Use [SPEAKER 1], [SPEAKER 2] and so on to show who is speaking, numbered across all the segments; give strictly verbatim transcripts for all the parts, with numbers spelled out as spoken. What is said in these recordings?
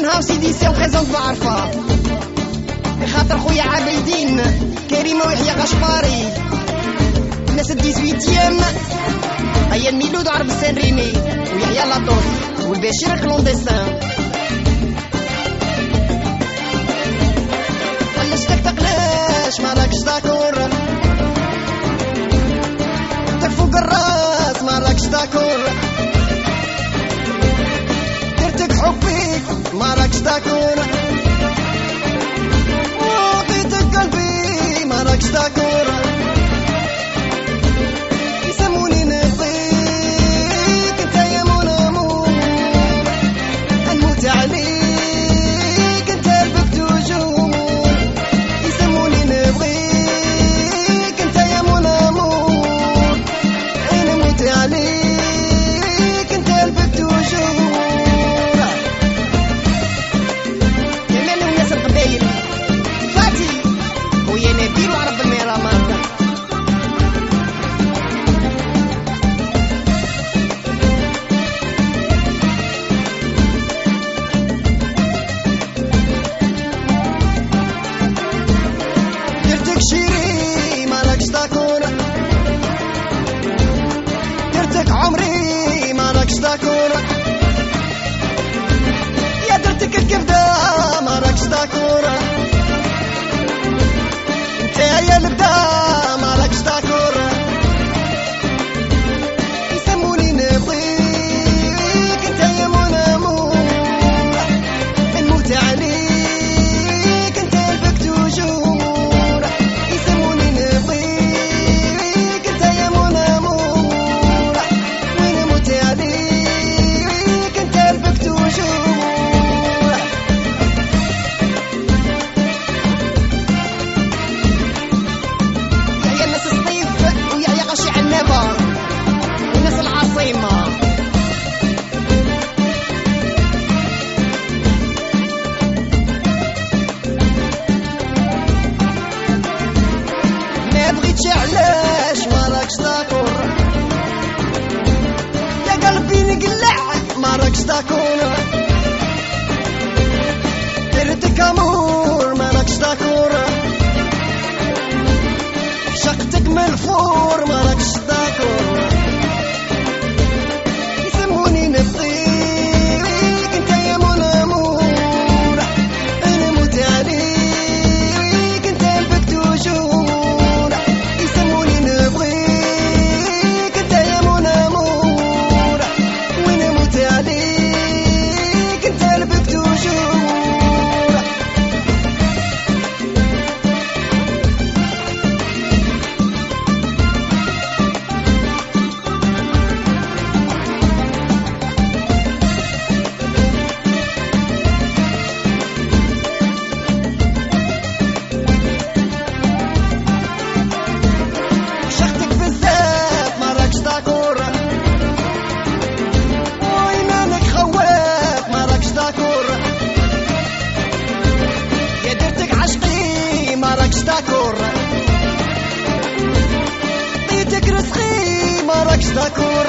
[SPEAKER 1] نهار سيدي سي بريزونت بعرفة بخاطر خويا عابدين كريمة ويحيى غشباري الناس الديزويتيام هيا الميلود عرب السان ريمي ويحيى لاطوس والبشير كلونديسان. علاش تقلقلاش ما راكش داكور فوق الراس ما راكش داكور درتك حبي ما راكش داكور وعطيتك قلبي ما راكش داكور يسموني نبغيك انت يا مون امور نموت عليك انت البكت وجومور يسموني نبغيك انت يا مون امور نموت عليك انت البكت وجومور كمان الناس القبايل فاتي ويا نبيل وعرب الميرامات درتك شيري ما راكش داكور درتك عمري ما راكش داكور يا درتك الكبدة ما راكش داكور انت يا البدا ما راكش داكور يسموني نبغيك انت يا مون امور نموت عليك انت البكت وجومور يسموني نبغيك انت يا مون امور ونموت عليك انت البكت وجومور. يا يا الناس الصيف ويا يا غشي عنابة والناس العاصمة ما بغيتش علاش ما راكش داكور يا قلبي نقلع ما راكش داكور درتك امور ما راكش داكور عشقتك من الفور ما راكش داكور يسموني نبغيك انت يا مون امور نموت عليك انت البكت وجومور يسموني نبغيك انت يا مون امور ونموت عليك انت البكت وجومور. عشقتك بزاف ما راكش داكور ويمانك خواف ما راكش داكور يا درتك عشقي ما راكش داكور عطيتك رزقي ما راكش داكور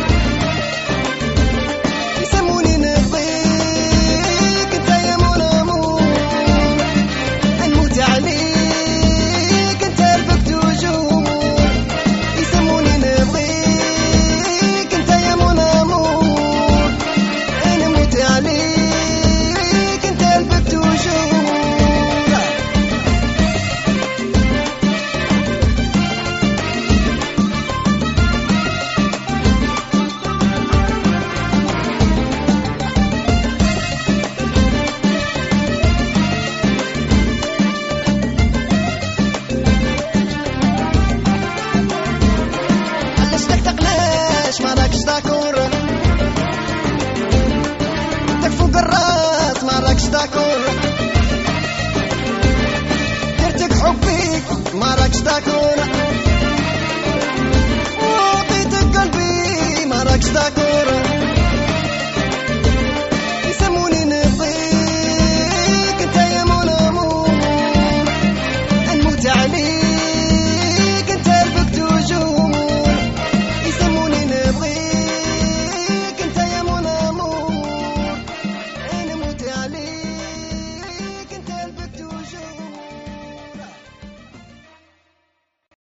[SPEAKER 1] يسموني نبغيك انت يا مون امور نموت عليك انت البكت وجومور يسموني نبغيك انت يا مون امور نموت عليك انت البكت وجومور. علاش تقلقلاش ما راكش داكور درتك فوق الراس ما راكش داكور درتك حبي ما راكش داكور وعطيتك قلبي ما راكش داكور يسموني نبغيك انت يا مون امور نموت عليك انت البكت وجومور يسموني نبغيك انت يا مون امور نموت عليك عليك